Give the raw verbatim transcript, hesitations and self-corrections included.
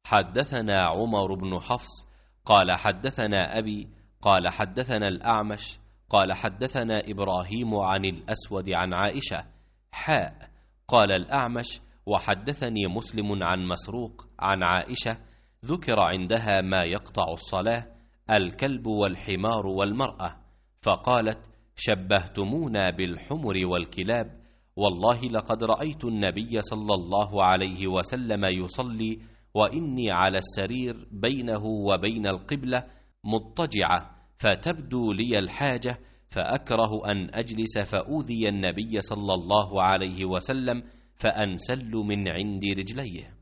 حدثنا عمر بن حفص قال حدثنا أبي قال حدثنا الأعمش قال حدثنا إبراهيم عن الأسود عن عائشة حاء. قال الأعمش وحدثني مسلم عن مسروق عن عائشة ذكر عندها ما يقطع الصلاة الكلب والحمار والمرأة، فقالت شبهتمونا بالحمر والكلاب، والله لقد رأيت النبي صلى الله عليه وسلم يصلي وإني على السرير بينه وبين القبلة مضطجعة، فتبدو لي الحاجة فأكره أن أجلس فأوذي النبي صلى الله عليه وسلم فأنسل من عند رجليه.